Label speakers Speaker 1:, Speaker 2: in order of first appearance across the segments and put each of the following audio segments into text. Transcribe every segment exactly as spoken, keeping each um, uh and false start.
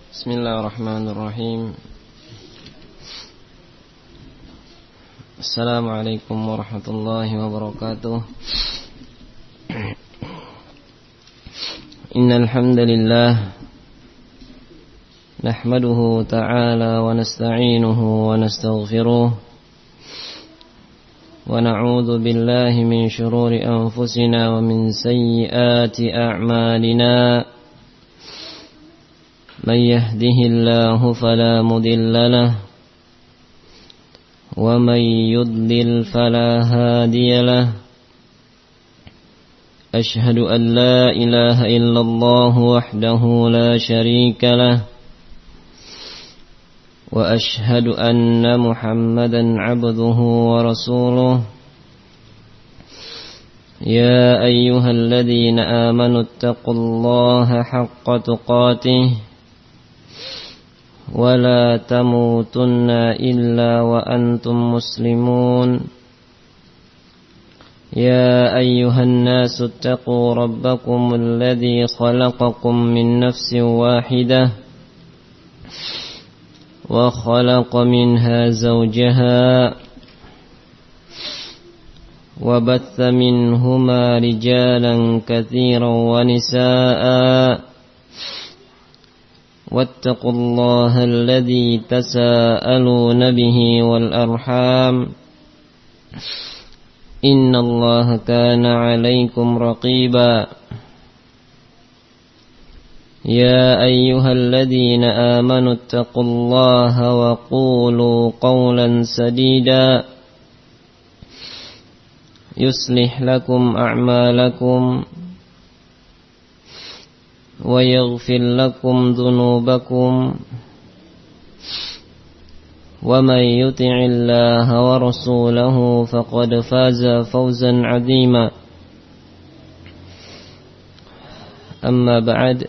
Speaker 1: Bismillahirrahmanirrahim. Assalamualaikum warahmatullahi wabarakatuh. Innal hamdalillah nahmaduhu ta'ala wa nasta'inuhu wa nastaghfiruh wa na'udzu billahi min shururi anfusina wa min sayyiati a'malina. من يهده الله فلا مضل له ومن يضلل فلا هادي له أشهد أن لا إله إلا الله وحده لا شريك له وأشهد أن محمدا عبده ورسوله يا أيها الذين آمنوا اتقوا الله حق تقاته ولا تموتن إلا وأنتم مسلمون يا أيها الناس اتقوا ربكم الذي خلقكم من نفس واحدة وخلق منها زوجها وبث منهما رجالا كثيرا ونساء واتقوا الله الذي تساءلون به والأرحام إن الله كان عليكم رقيبا يا أيها الذين آمنوا اتقوا الله وقولوا قولا سديدا يصلح لكم أعمالكم ويغفر لكم ذنوبكم ومن يطع الله ورسوله فقد فاز فوزا عظيما أما بعد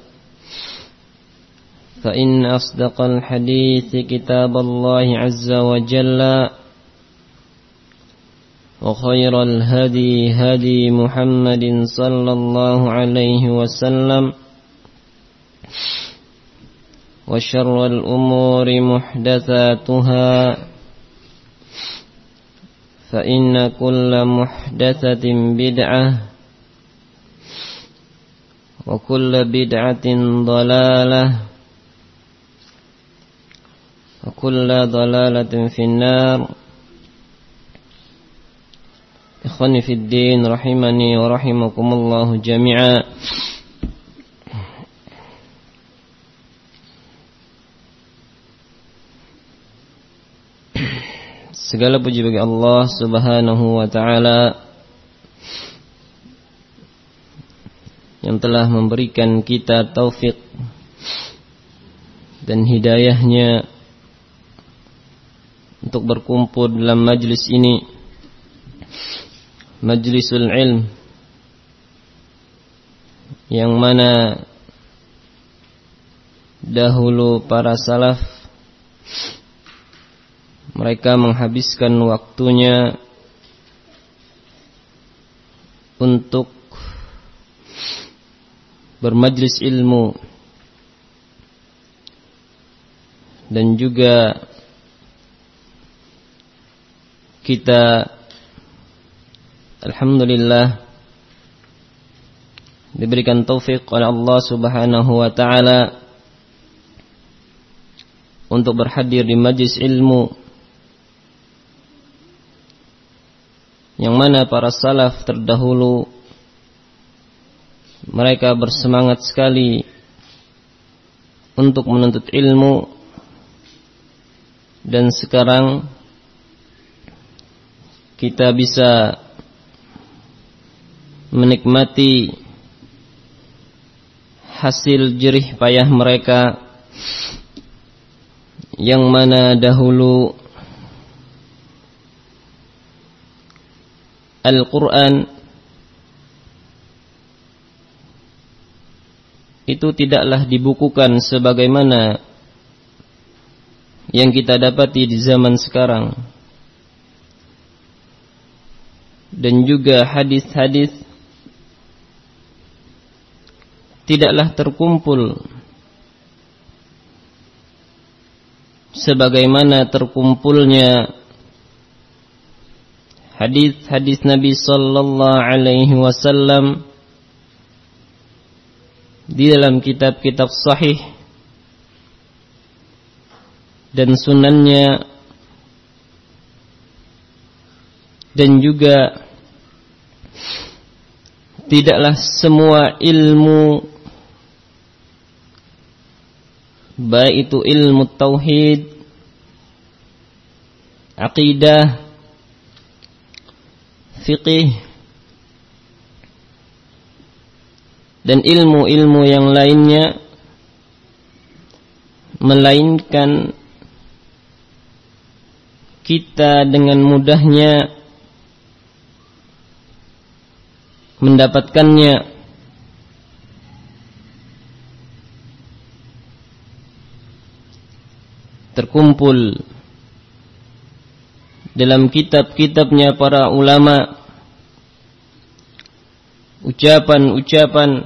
Speaker 1: فإن أصدق الحديث كتاب الله عز وجل وخير الهدي هدي محمد صلى الله عليه وسلم وشر الأمور محدثاتها فإن كل محدثة بدعة وكل بدعة ضلالة وكل ضلالة في النار. إخواني في الدين رحمني ورحمكم الله جميعا. Segala puji bagi Allah Subhanahu wa ta'ala yang telah memberikan kita taufik dan hidayahnya untuk berkumpul dalam majlis ini, majlisul ilm, yang mana dahulu para salaf mereka menghabiskan waktunya untuk bermajlis ilmu dan juga kita alhamdulillah diberikan taufik oleh Allah Subhanahu wa ta'ala untuk berhadir di majlis ilmu yang mana para salaf terdahulu mereka bersemangat sekali untuk menuntut ilmu, dan sekarang kita bisa menikmati hasil jerih payah mereka yang mana dahulu Al-Quran itu tidaklah dibukukan sebagaimana yang kita dapati di zaman sekarang, dan juga hadis-hadis tidaklah terkumpul sebagaimana terkumpulnya hadis-hadis Nabi sallallahu alaihi wasallam di dalam kitab-kitab sahih dan sunannya, dan juga tidaklah semua ilmu, baik itu ilmu tauhid, aqidah, fiqih, dan ilmu-ilmu yang lainnya, melainkan kita dengan mudahnya mendapatkannya terkumpul dalam kitab-kitabnya para ulama, ucapan-ucapan,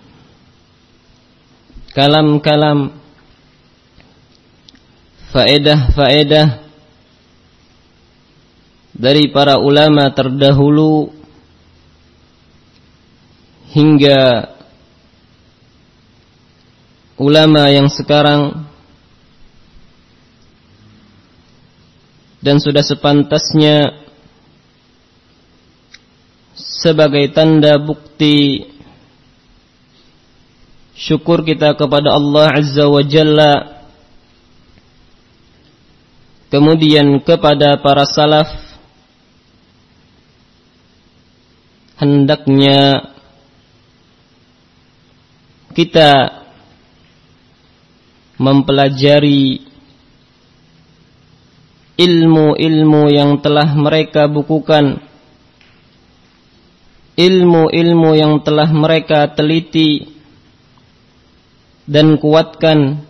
Speaker 1: kalam-kalam, faedah-faedah dari para ulama terdahulu hingga ulama yang sekarang, dan sudah sepantasnya sebagai tanda bukti syukur kita kepada Allah Azza wa Jalla, kemudian kepada para salaf, hendaknya kita mempelajari ilmu-ilmu yang telah mereka bukukan, ilmu-ilmu yang telah mereka teliti dan kuatkan,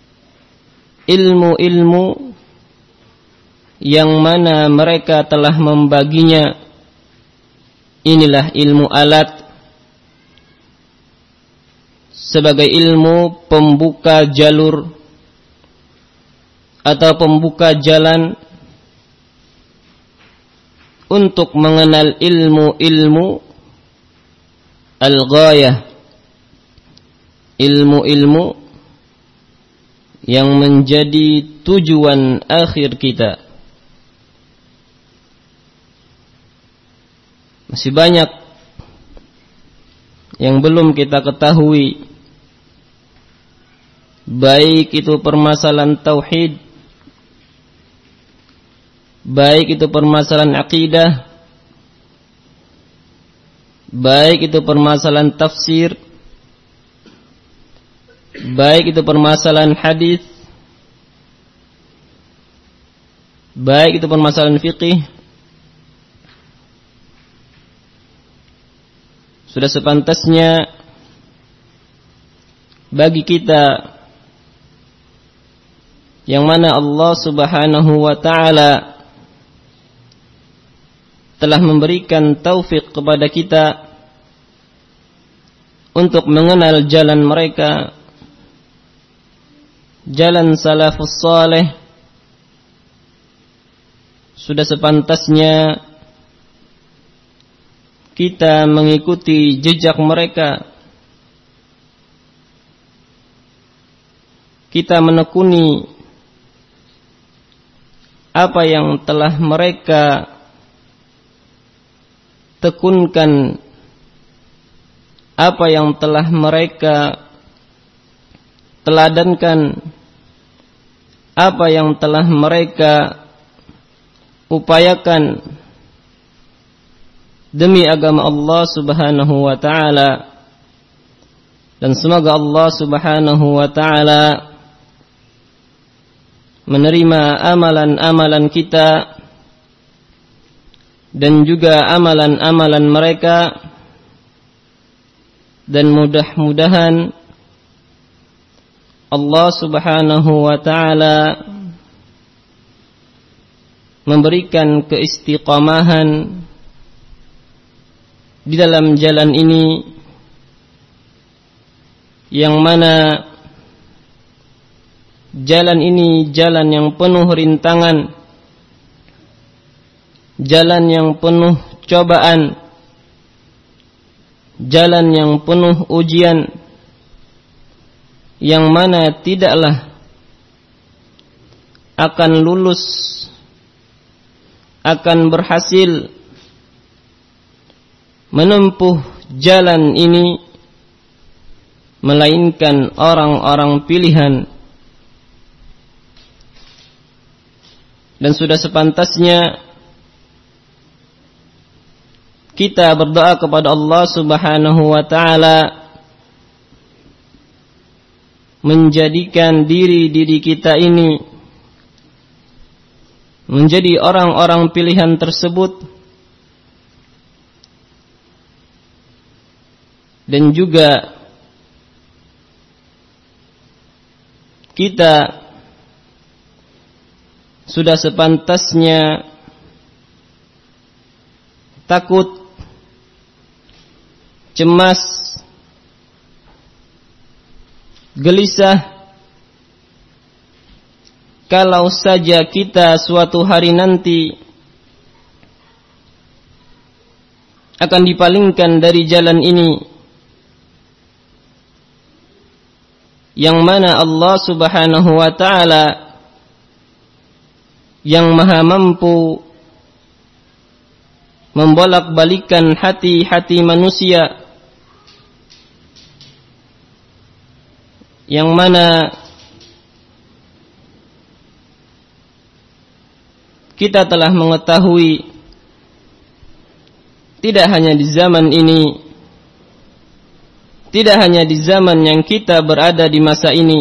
Speaker 1: ilmu-ilmu yang mana mereka telah membaginya. Inilah ilmu alat sebagai ilmu pembuka jalur atau pembuka jalan untuk mengenal ilmu-ilmu al-ghayah, ilmu-ilmu yang menjadi tujuan akhir kita. Masih banyak yang belum kita ketahui, baik itu permasalahan tauhid, baik itu permasalahan akidah, baik itu permasalahan tafsir, baik itu permasalahan hadis, baik itu permasalahan fiqih. Sudah sepantasnya bagi kita yang mana Allah Subhanahu wa ta'ala telah memberikan taufik kepada kita untuk mengenal jalan mereka, jalan salafus saleh. Sudah sepantasnya kita mengikuti jejak mereka, kita menekuni apa yang telah mereka tekunkan, apa yang telah mereka teladankan, apa yang telah mereka upayakan demi agama Allah Subhanahu wa ta'ala. Dan semoga Allah Subhanahu wa ta'ala menerima amalan-amalan kita dan juga amalan-amalan mereka, dan mudah-mudahan Allah Subhanahu wa ta'ala memberikan keistiqamahan di dalam jalan ini, yang mana jalan ini jalan yang penuh rintangan, jalan yang penuh cobaan, jalan yang penuh ujian, yang mana tidaklah akan lulus, akan berhasil menempuh jalan ini melainkan orang-orang pilihan. Dan sudah sepantasnya kita berdoa kepada Allah Subhanahu wa ta'ala menjadikan diri-diri kita ini menjadi orang-orang pilihan tersebut, dan juga kita sudah sepantasnya takut, cemas, gelisah kalau saja kita suatu hari nanti akan dipalingkan dari jalan ini, yang mana Allah Subhanahu wa ta'ala yang maha mampu membolak-balikan hati-hati manusia, yang mana kita telah mengetahui tidak hanya di zaman ini, tidak hanya di zaman yang kita berada di masa ini,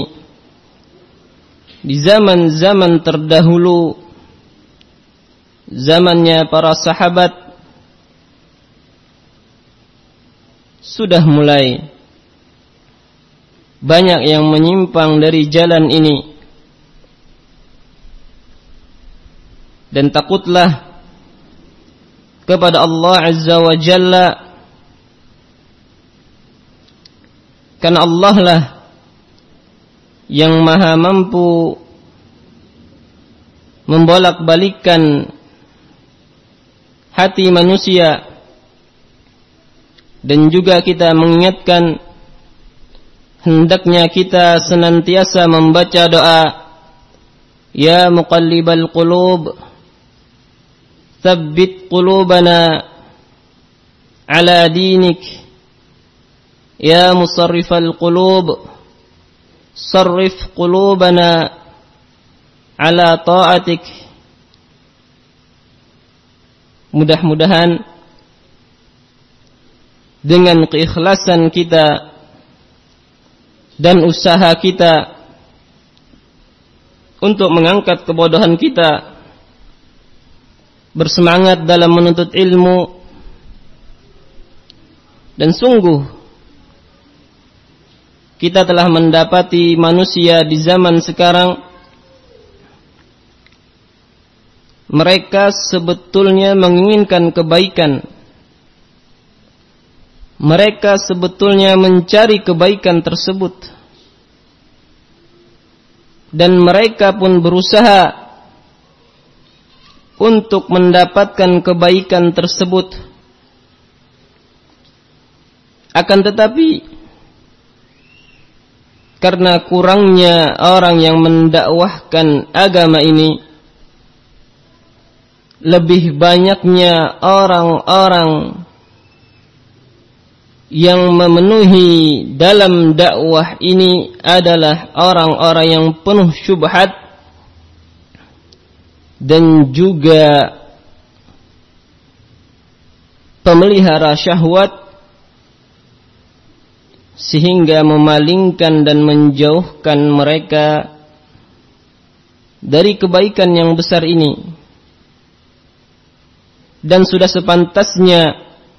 Speaker 1: di zaman-zaman terdahulu, zamannya para sahabat, sudah mulai banyak yang menyimpang dari jalan ini. Dan takutlah kepada Allah Azza wa Jalla, karena Allah lah yang maha mampu membolak-balikkan hati manusia. Dan juga kita mengingatkan hendaknya kita senantiasa membaca doa, Ya muqallibal qulub, tsabbit qulubana ala dinik, Ya musarrifal qulub, sarrif qulubana ala ta'atik. Mudah-mudahan dengan keikhlasan kita dan usaha kita untuk mengangkat kebodohan kita, bersemangat dalam menuntut ilmu, dan sungguh kita telah mendapati manusia di zaman sekarang, mereka sebetulnya menginginkan kebaikan, mereka sebetulnya mencari kebaikan tersebut, dan mereka pun berusaha untuk mendapatkan kebaikan tersebut. Akan tetapi karena kurangnya orang yang mendakwahkan agama ini, lebih banyaknya orang-orang yang memenuhi dalam dakwah ini adalah orang-orang yang penuh syubhat dan juga pemelihara syahwat, sehingga memalingkan dan menjauhkan mereka dari kebaikan yang besar ini. Dan sudah sepantasnya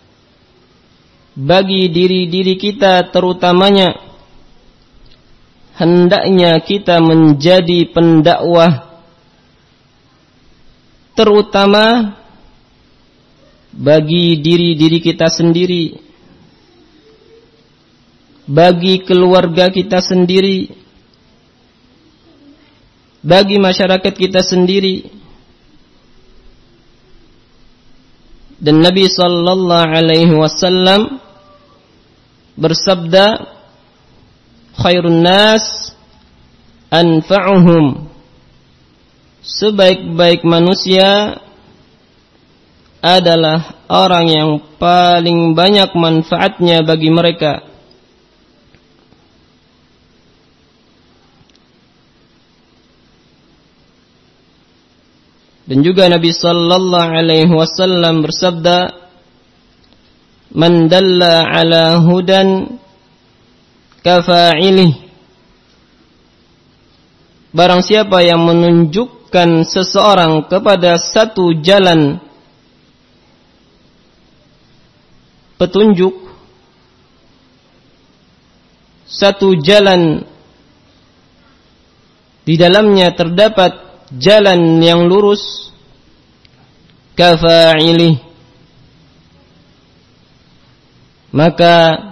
Speaker 1: bagi diri-diri kita terutamanya, hendaknya kita menjadi pendakwah, terutama bagi diri-diri kita sendiri, bagi keluarga kita sendiri, bagi masyarakat kita sendiri. Dan Nabi sallallahu alaihi wasallam bersabda, khairun nas anfa'uhum, sebaik-baik manusia adalah orang yang paling banyak manfaatnya bagi mereka. Dan juga Nabi sallallahu alaihi wasallam bersabda, man dalla ala hudan kafa'ilih, barang siapa yang menunjukkan seseorang kepada satu jalan petunjuk, satu jalan di dalamnya terdapat jalan yang lurus, kafa'ilih, maka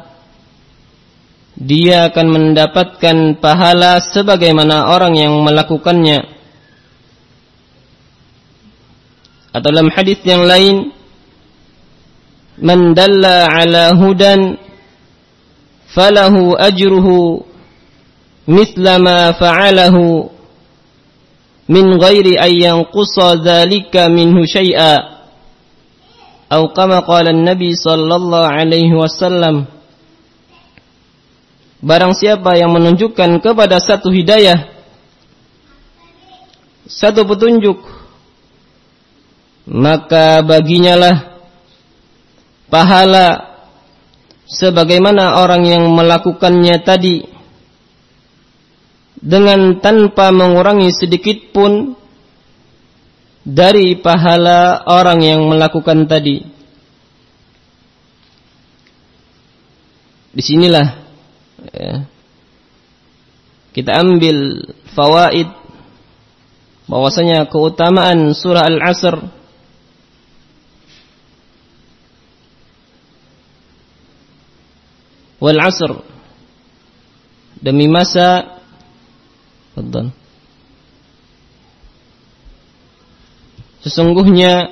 Speaker 1: dia akan mendapatkan pahala sebagaimana orang yang melakukannya. Atau dalam hadis yang lain, man dalla ala hudan falahu ajruhu mithla ma fa'alahu min ghairi an yanqusa dzalika minhu syai'a, atau kama qala an-nabi sallallahu alaihi wasallam, barang siapa yang menunjukkan kepada satu hidayah, satu petunjuk, maka baginya lah pahala sebagaimana orang yang melakukannya tadi, dengan tanpa mengurangi sedikit pun dari pahala orang yang melakukan tadi. Disinilah ya, kita ambil fawaid bahwasanya keutamaan surah Al-Asr wal asr, demi masa. Betul. Sesungguhnya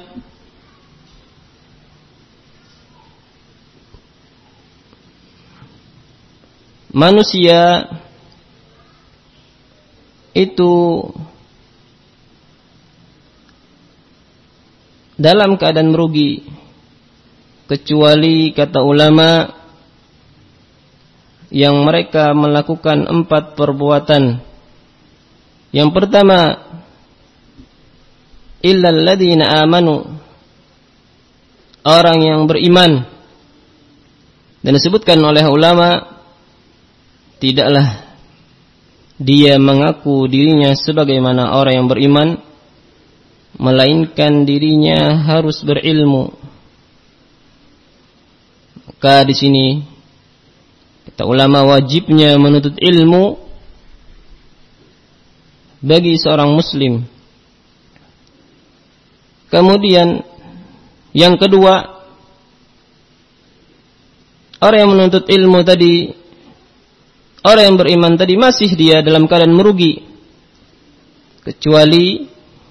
Speaker 1: manusia itu dalam keadaan merugi, kecuali kata ulama yang mereka melakukan empat perbuatan. Yang pertama, illal ladzina amanu, orang yang beriman. Dan disebutkan oleh ulama, tidaklah dia mengaku dirinya sebagaimana orang yang beriman, melainkan dirinya harus berilmu. Maka di sini kata ulama, wajibnya menuntut ilmu bagi seorang muslim. Kemudian yang kedua, orang yang menuntut ilmu tadi, orang yang beriman tadi, masih dia dalam keadaan merugi, kecuali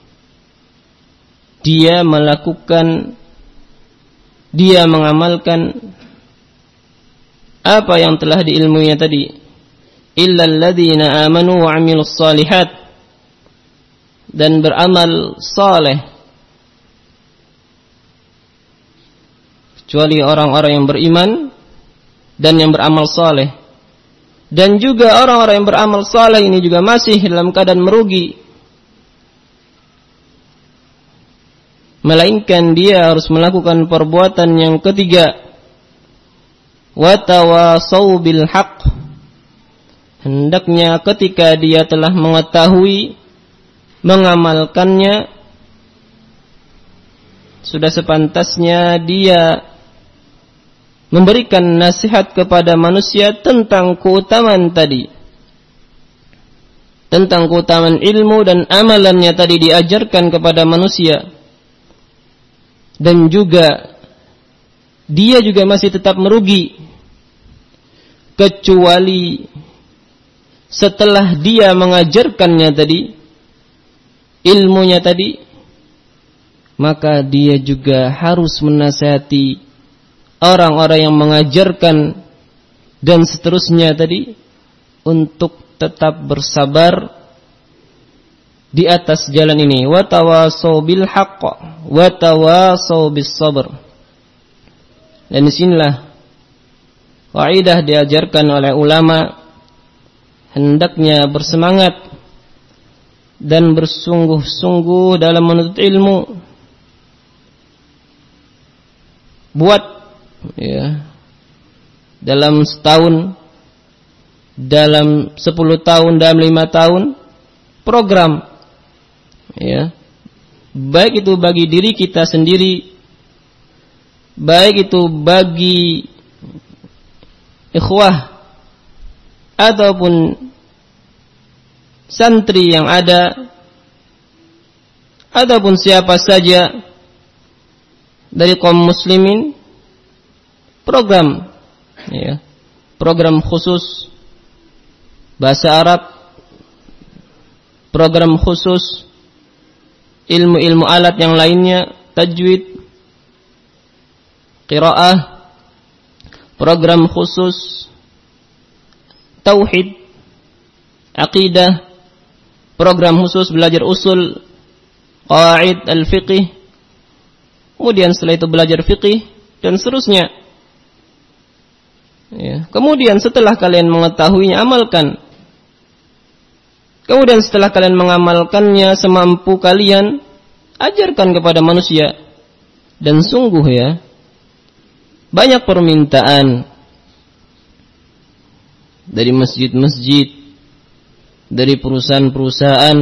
Speaker 1: dia melakukan, dia mengamalkan apa yang telah diilmuinya tadi. Illal ladzina amanu wa 'amilus shalihat, dan beramal saleh, kecuali orang-orang yang beriman dan yang beramal saleh. Dan juga orang-orang yang beramal saleh ini juga masih dalam keadaan merugi, melainkan dia harus melakukan perbuatan yang ketiga, wa tawasaw bil haqq, hendaknya ketika dia telah mengetahui, mengamalkannya, sudah sepantasnya dia memberikan nasihat kepada manusia tentang keutamaan tadi, tentang keutamaan ilmu dan amalannya tadi diajarkan kepada manusia. Dan juga dia juga masih tetap merugi, kecuali setelah dia mengajarkannya tadi, ilmunya tadi, maka dia juga harus menasihati orang-orang yang mengajarkan dan seterusnya tadi untuk tetap bersabar di atas jalan ini. Wa tawasaw bil haqq wa tawasaw bis sabr. Dan disinilah kaidah diajarkan oleh ulama, hendaknya bersemangat dan bersungguh-sungguh dalam menuntut ilmu. Buat ya, dalam setahun, dalam sepuluh tahun, dalam lima tahun program, ya, baik itu bagi diri kita sendiri, baik itu bagi ikhwah ataupun santri yang ada, ataupun siapa saja dari kaum muslimin, program, ya, program khusus bahasa Arab, program khusus ilmu-ilmu alat yang lainnya, tajwid, qiraah, program khusus tauhid, aqidah, program khusus belajar usul, qawaid al-fiqh, kemudian setelah itu belajar fiqh dan seterusnya. Ya. Kemudian setelah kalian mengetahuinya, amalkan. Kemudian setelah kalian mengamalkannya semampu kalian, ajarkan kepada manusia. Dan sungguh ya, banyak permintaan dari masjid-masjid, dari perusahaan-perusahaan,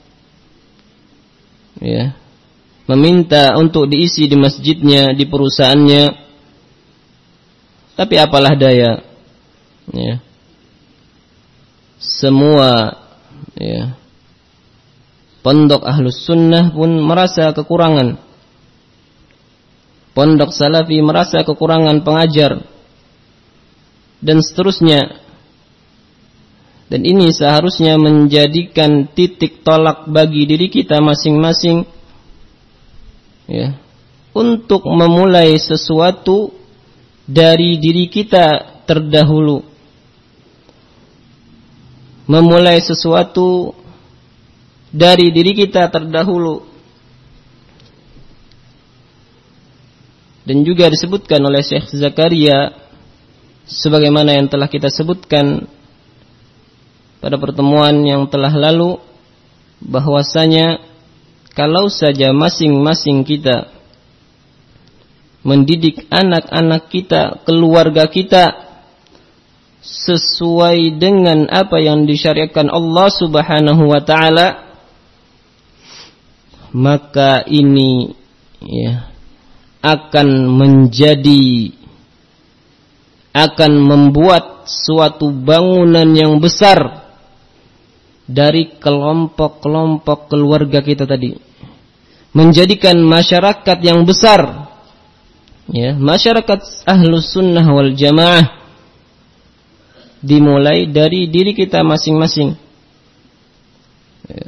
Speaker 1: ya, meminta untuk diisi di masjidnya, di perusahaannya. Tapi apalah daya, ya, semua, ya, pondok Ahlus Sunnah pun merasa kekurangan, pondok Salafi merasa kekurangan pengajar, dan seterusnya. Dan ini seharusnya menjadikan titik tolak bagi diri kita masing-masing, ya, untuk memulai sesuatu dari diri kita terdahulu, memulai sesuatu dari diri kita terdahulu. Dan juga disebutkan oleh Syekh Zakaria, sebagaimana yang telah kita sebutkan pada pertemuan yang telah lalu, bahwasanya kalau saja masing-masing kita mendidik anak-anak kita, keluarga kita sesuai dengan apa yang disyariatkan Allah Subhanahu wa taala, maka ini, ya, akan menjadi, akan membuat suatu bangunan yang besar dari kelompok-kelompok keluarga kita tadi, menjadikan masyarakat yang besar, ya, masyarakat Ahlus Sunnah wal Jamaah, dimulai dari diri kita masing-masing, ya.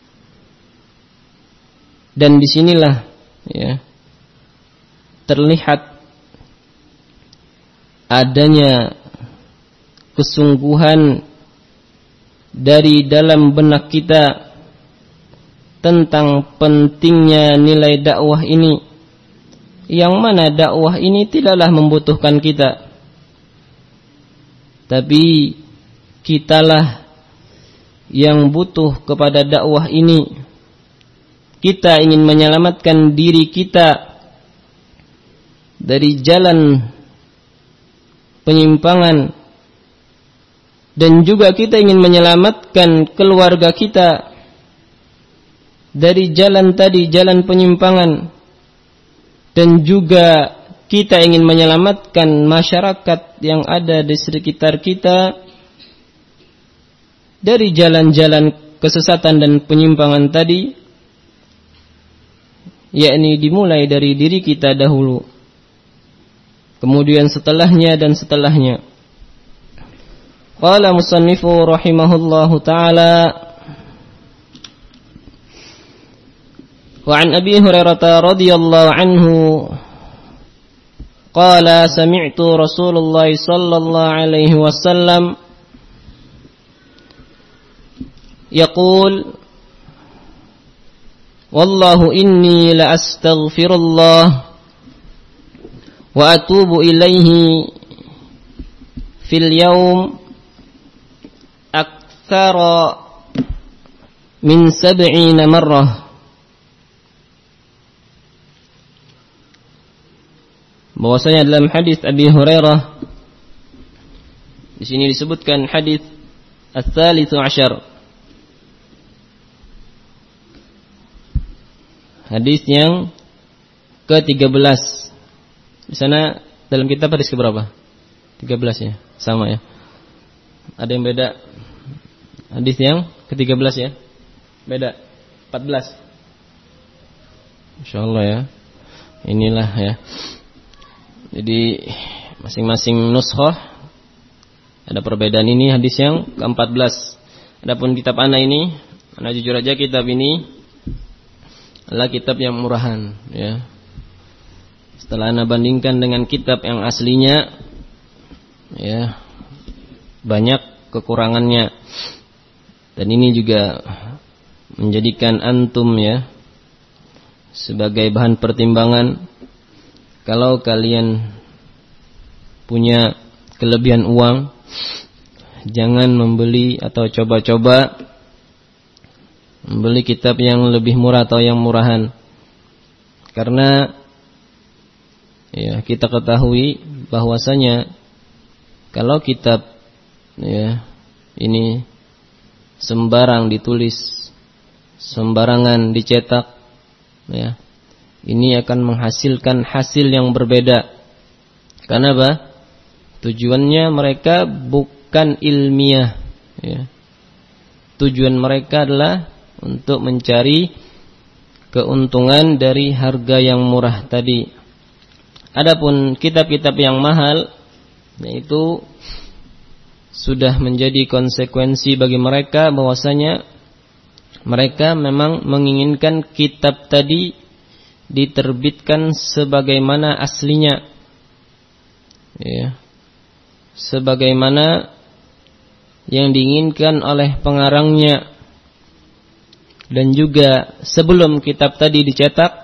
Speaker 1: Dan disinilah, ya, terlihat adanya kesungguhan dari dalam benak kita tentang pentingnya nilai dakwah ini, yang mana dakwah ini tidaklah membutuhkan kita, tapi kitalah yang butuh kepada dakwah ini. Kita ingin menyelamatkan diri kita dari jalan penyimpangan, dan juga kita ingin menyelamatkan keluarga kita dari jalan tadi, jalan penyimpangan. Dan juga kita ingin menyelamatkan masyarakat yang ada di sekitar kita dari jalan-jalan kesesatan dan penyimpangan tadi, yakni dimulai dari diri kita dahulu, kemudian setelahnya dan setelahnya. Qala musannifu rahimahullahu ta'ala, Wa an Abi Hurairah radhiyallahu anhu qala sami'tu Rasulullah sallallahu alaihi wasallam yaqul wallahu inni la astaghfirullah wa atubu ilaihi fil yawm aktsara min sab'ina marrah. Bahwasanya dalam hadis Abi Hurairah di sini disebutkan hadis ats-tsalits asyar, hadis yang ke tiga belas. Di sana dalam kitab hadis ke berapa? tiga belas ya, sama ya. Ada yang beda? Hadis yang ke tiga belas ya. Beda. empat belas. Insyaallah ya. Inilah ya. Jadi masing-masing nuskhah ada perbedaan. Ini hadis yang ke empat belas. Adapun kitab ana ini, ana jujur aja kitab ini adalah kitab yang murahan ya. Setelah ana bandingkan dengan kitab yang aslinya ya, banyak kekurangannya. Dan ini juga menjadikan antum ya sebagai bahan pertimbangan. Kalau kalian punya kelebihan uang, jangan membeli atau coba-coba membeli kitab yang lebih murah atau yang murahan. Karena ya, kita ketahui bahwasanya kalau kitab ya ini sembarang ditulis, sembarangan dicetak ya, ini akan menghasilkan hasil yang berbeda. Karena apa? Tujuannya mereka bukan ilmiah ya. Tujuan mereka adalah untuk mencari keuntungan dari harga yang murah tadi. Adapun kitab-kitab yang mahal, yaitu sudah menjadi konsekuensi bagi mereka bahwasanya mereka memang menginginkan kitab tadi diterbitkan sebagaimana aslinya ya, sebagaimana yang diinginkan oleh pengarangnya. Dan juga sebelum kitab tadi dicetak,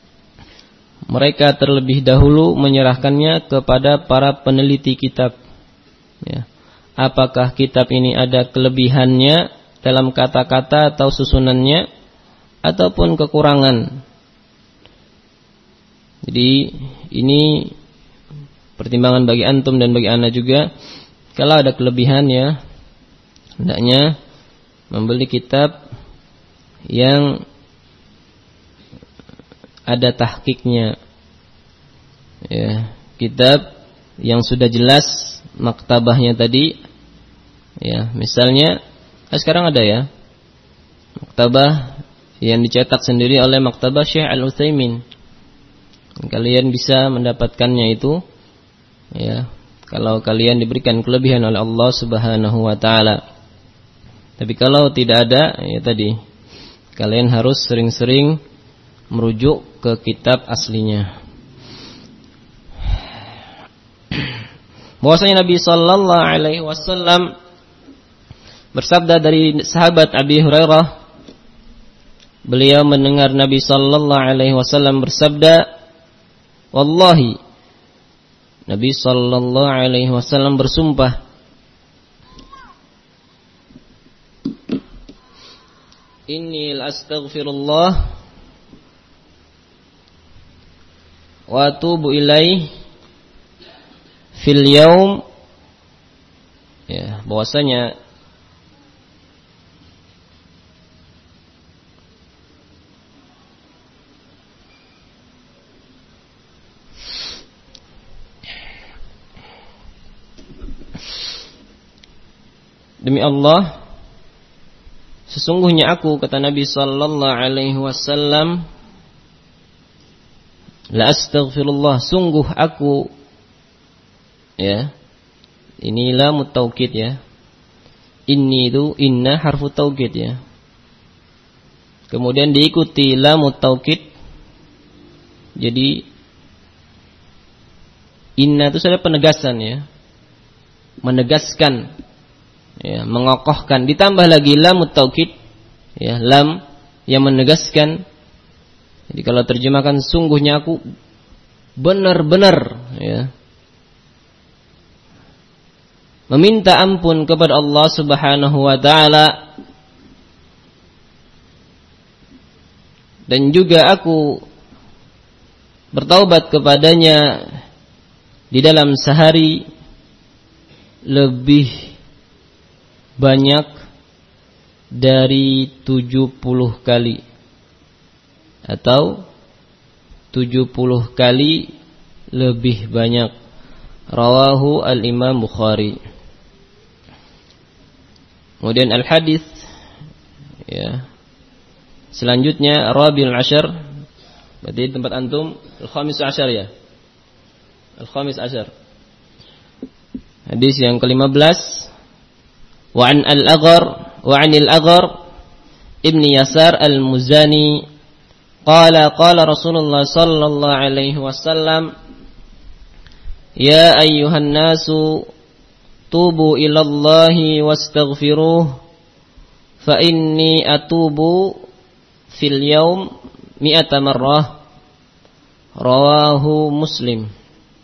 Speaker 1: mereka terlebih dahulu menyerahkannya kepada para peneliti kitab ya. Apakah kitab ini ada kelebihannya dalam kata-kata atau susunannya, ataupun kekurangan. Jadi ini pertimbangan bagi antum dan bagi ana juga. Kalau ada kelebihan ya, hendaknya membeli kitab yang ada tahqiqnya ya, kitab yang sudah jelas maktabahnya tadi ya. Misalnya sekarang ada ya maktabah yang dicetak sendiri oleh maktabah Syekh Al-Utsaimin. Kalian bisa mendapatkannya itu ya, kalau kalian diberikan kelebihan oleh Allah Subhanahu wa taala. Tapi kalau tidak ada ya tadi, kalian harus sering-sering merujuk ke kitab aslinya. Bahwasanya Nabi sallallahu alaihi wasallam bersabda dari sahabat Abi Hurairah, beliau mendengar Nabi sallallahu alaihi wasallam bersabda, wallahi, Nabi sallallahu alaihi wasallam bersumpah, inni astaghfirullah wa atubu ilaih fil yaum ya, bahwasanya demi Allah, sesungguhnya aku, kata Nabi sallallahu alaihi wasallam, la astaghfirullah, sungguh aku ya, ini lam taukid ya, inni itu inna harfu taukid ya, kemudian diikuti lamut taukid. Jadi inna itu sudah penegasan ya, menegaskan, ya, mengokohkan. Ditambah lagi lamut taukid, ya, lam yang menegaskan. Jadi kalau terjemahkan sungguhnya aku benar-benar, ya, meminta ampun kepada Allah Subhanahu wa taala, dan juga aku bertaubat kepadanya di dalam sehari lebih banyak dari tujuh puluh kali, atau tujuh puluh kali lebih banyak. Rawahu al-Imam Bukhari. Kemudian al-hadis, ya, selanjutnya Rabiul Ashar, berarti tempat antum al-Khamis Ashar, ya, al-Khamis Ashar. Hadis yang kelima belas. Wa an al-Aghar wa anil Aghar ibni Yasar al-Muzani qala qala Rasulullah sallallahu alaihi wasallam, ya ayyuhan nasu tubu ilallahi wastaghfiruh fa inni atubu fil yaum mi'ata marrah. Rawahu Muslim.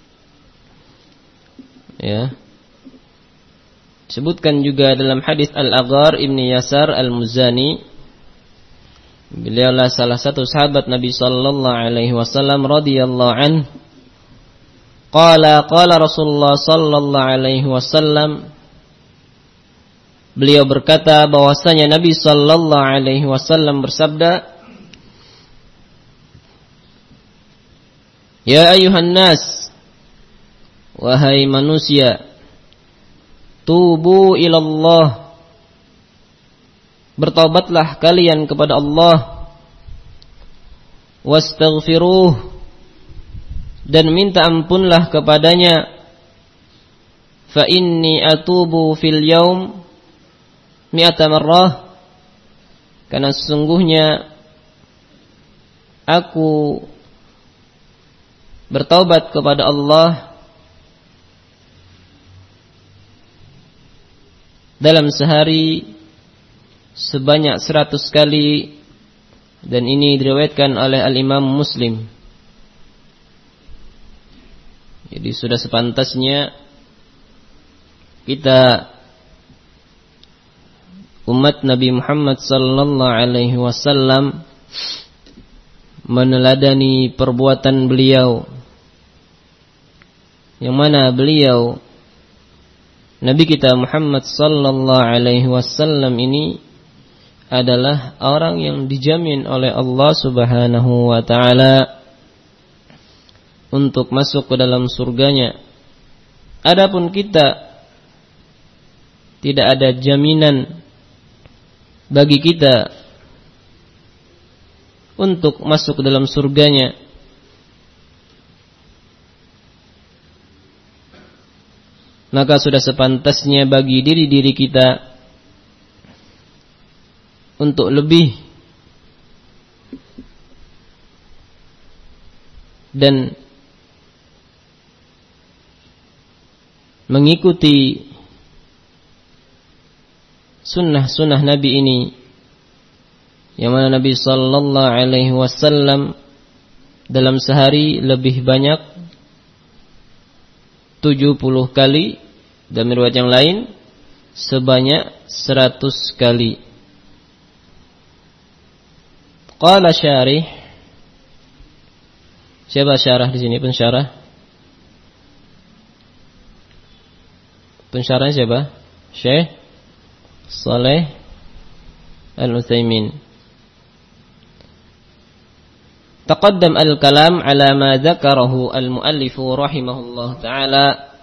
Speaker 1: Ya. Disebutkan juga dalam hadis Al-Aghar ibni Yasar Al-Muzani, beliaulah salah satu sahabat Nabi sallallahu alaihi wasallam radhiyallahu anhu. Qala qala Rasulullah sallallahu alaihi wasallam, beliau berkata bahwasanya Nabi sallallahu alaihi wasallam bersabda, ya ayuhan nas, wahai manusia, tubu ilallah, bertaubatlah kalian kepada Allah, wastaghfiruh, dan minta ampunlah kepadanya, fa inni atubu fil yaum mi'ata marrah, karena sesungguhnya aku bertaubat kepada Allah dalam sehari sebanyak seratus kali, dan ini diriwayatkan oleh Al-Imam Muslim. Jadi sudah sepantasnya kita umat Nabi Muhammad sallallahu alaihi wasallam meneladani perbuatan beliau, yang mana beliau Nabi kita Muhammad sallallahu alaihi wasallam ini adalah orang yang dijamin oleh Allah Subhanahu wa taala untuk masuk ke dalam surganya. Adapun kita, tidak ada jaminan bagi kita untuk masuk ke dalam surganya. Maka sudah sepantasnya bagi diri-diri kita untuk lebih dan mengikuti sunnah-sunnah Nabi ini, yang mana Nabi sallallahu alaihi wasallam dalam sehari lebih banyak tujuh puluh kali, dan riwayat yang lain sebanyak seratus kali. Qala syarih, siapa syarah di sini, pensyarah? Pensyarahnya siapa? Syekh Saleh Al-Utsaimin. Taqaddam al-kalam ala ma dzakarahu al-muallif rahimahullah ta'ala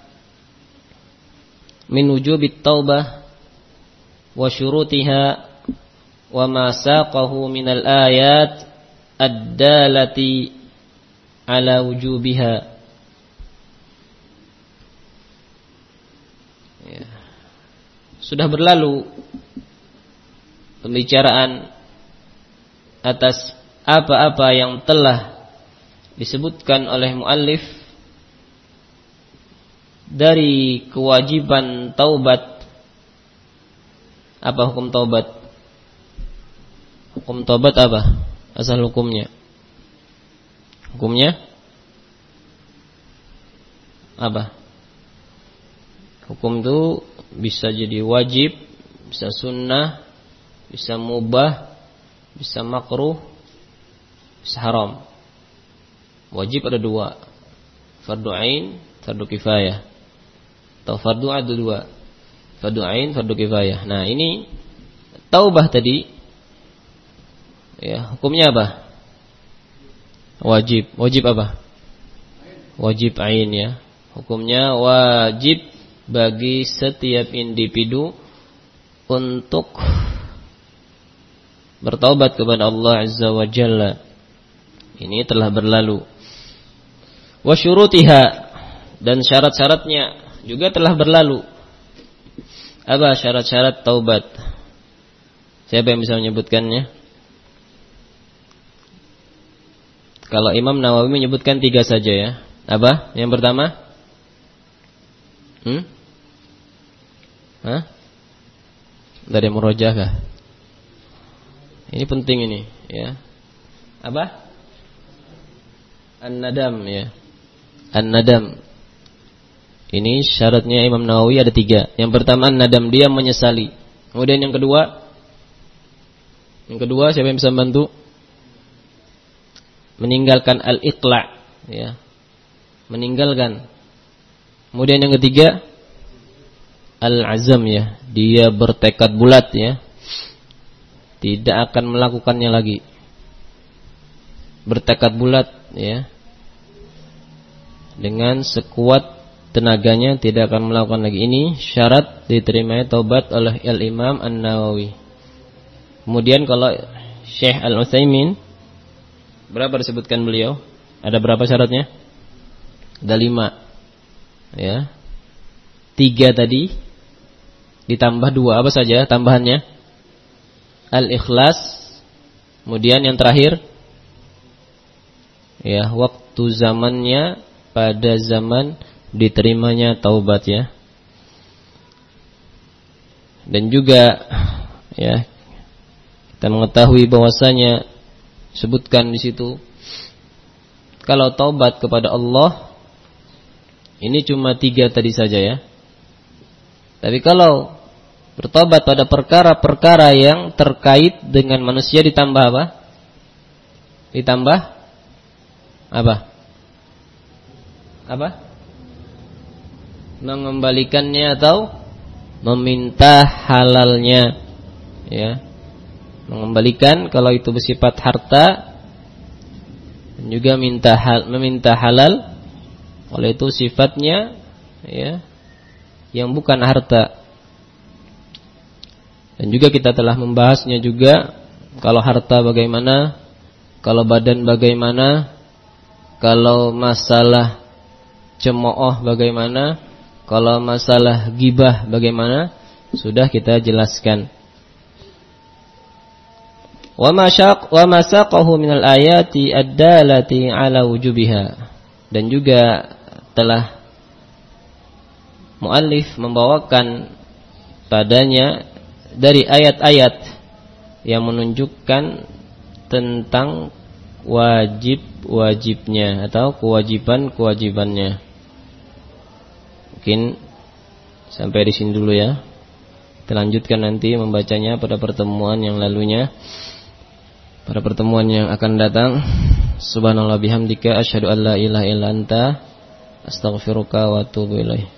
Speaker 1: min wujubit taubah wa syurutiha wa ma saqahu min al-ayat ad-dalati ala wujubiha. Ya. Sudah berlalu pembicaraan atas apa-apa yang telah disebutkan oleh muallif dari kewajiban taubat. Apa hukum taubat? Hukum taubat apa? Asal hukumnya. Hukumnya apa? Hukum itu bisa jadi wajib, bisa sunnah, bisa mubah, bisa makruh, bisa haram. Wajib ada dua, fardu ain, fardu kifayah. Atau fardu ada dua, fardu ain, fardu kifayah. Nah ini taubah tadi, ya hukumnya apa? Wajib. Wajib apa? Wajib ain ya. Hukumnya wajib bagi setiap individu untuk bertaubat kepada Allah Azza wa Jalla. Ini telah berlalu. Wa syurutiha, dan syarat-syaratnya juga telah berlalu. Apa syarat-syarat taubat? Siapa yang bisa menyebutkannya? Kalau Imam Nawawi menyebutkan tiga saja ya. Apa? Yang pertama? Hmm? Hah? Dari murojah kah? Ini penting ini ya. Apa? An-nadam ya. An-nadam. Ini syaratnya Imam Nawawi ada tiga. Yang pertama an-nadam, dia menyesali. Kemudian yang kedua, yang kedua siapa yang bisa membantu? Meninggalkan al-iqla' ya. Meninggalkan. Kemudian yang ketiga al-azam ya. Dia bertekad bulat ya. Tidak akan melakukannya lagi. Bertekad bulat ya. Dengan sekuat tenaganya tidak akan melakukan lagi. Ini syarat diterimanya taubat oleh Al-Imam An-Nawawi. Kemudian kalau Syekh Al-Utsaimin, berapa disebutkan beliau? Ada berapa syaratnya? Ada lima ya. Tiga tadi ditambah dua, apa saja tambahannya? Al-ikhlas. Kemudian yang terakhir ya, waktu zamannya, pada zaman diterimanya taubat ya. Dan juga ya, kita mengetahui bahwasanya sebutkan di situ kalau taubat kepada Allah ini cuma tiga tadi saja ya. Tapi kalau bertobat pada perkara-perkara yang terkait dengan manusia ditambah apa? Ditambah apa? Apa? Mengembalikannya atau meminta halalnya ya. Mengembalikan kalau itu bersifat harta, dan juga minta hal, meminta halal oleh itu sifatnya ya, yang bukan harta. Dan juga kita telah membahasnya juga, kalau harta bagaimana, kalau badan bagaimana, kalau masalah cemooh bagaimana, kalau masalah gibah bagaimana, sudah kita jelaskan. Wa masyaq wa masaqahu minal ayati ad-dalati ala wujubiha. Dan juga telah muallif membawakan padanya dari ayat-ayat yang menunjukkan tentang wajib-wajibnya atau kewajiban-kewajibannya. Mungkin sampai di sini dulu ya. Kita lanjutkan nanti membacanya pada pertemuan yang lalunya. Pada pertemuan yang akan datang. Subhanallah bihamdika asyhadu an la ilaha illa anta astaghfiruka wa atubu ilaik.